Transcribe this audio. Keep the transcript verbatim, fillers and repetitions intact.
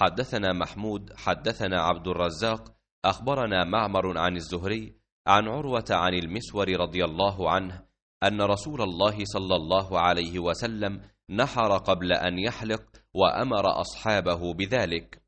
حدثنا محمود حدثنا عبد الرزاق أخبرنا معمر عن الزهري عن عروة عن المسور رضي الله عنه أن رسول الله صلى الله عليه وسلم نحر قبل أن يحلق وأمر أصحابه بذلك.